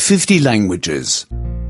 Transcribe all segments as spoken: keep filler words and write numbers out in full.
fifty languages.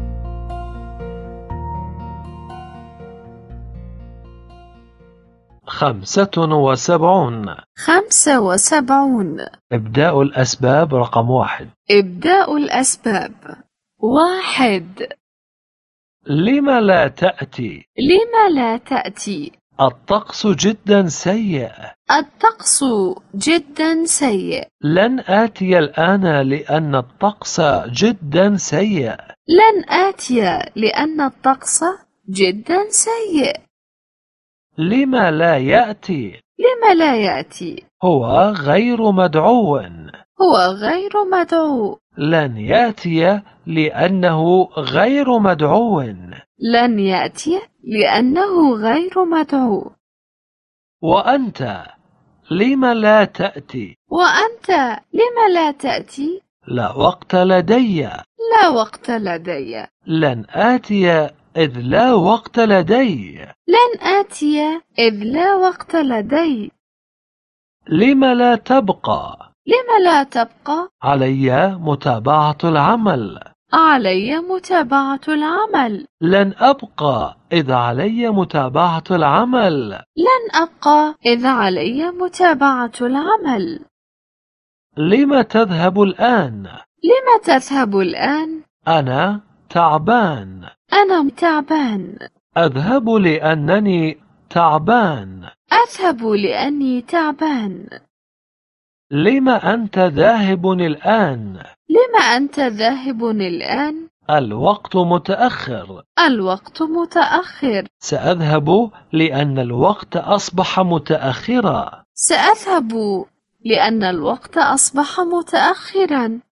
خمسة وسبعون. خمسة وسبعون. إبداء الأسباب رقم واحد. إبداء الأسباب. واحد. لم لا تأتي؟ لم لا تأتي؟ الطقس جدا سيء. الطقس جدا سيء. لن آتي الآن لأن الطقس جدا سيء. لن آتي لأن الطقس جدا سيء. لم لا يأتي؟ لم لا يأتي؟ هو غير مدعو. هو غير مدعو. لن يأتي لأنه غير مدعو. لن يأتي لأنه غير مدعو. وأنت لم لا تأتي؟ وأنت لم لا تأتي؟ لا وقت لدي. لا وقت لدي. لن آتي إذ لا وقت لدي. لن آتي إذ لا وقت لدي. لم لا تبقى؟ لم لا تبقى؟ علي متابعة العمل. علي متابعة العمل. لن أبقى إذ علي متابعة العمل. لن أبقى إذ علي متابعة العمل. لم تذهب الآن؟ لم تذهب الآن؟ أنا تعبان. أنا تعبان. أذهب لأنني تعبان. أذهب لأني تعبان. لم أنت ذاهب الآن؟ لم أنت ذاهب الآن؟ الوقت متأخر. الوقت متأخر. سأذهب لأن الوقت أصبح متأخرا. سأذهب لأن الوقت أصبح متأخرا.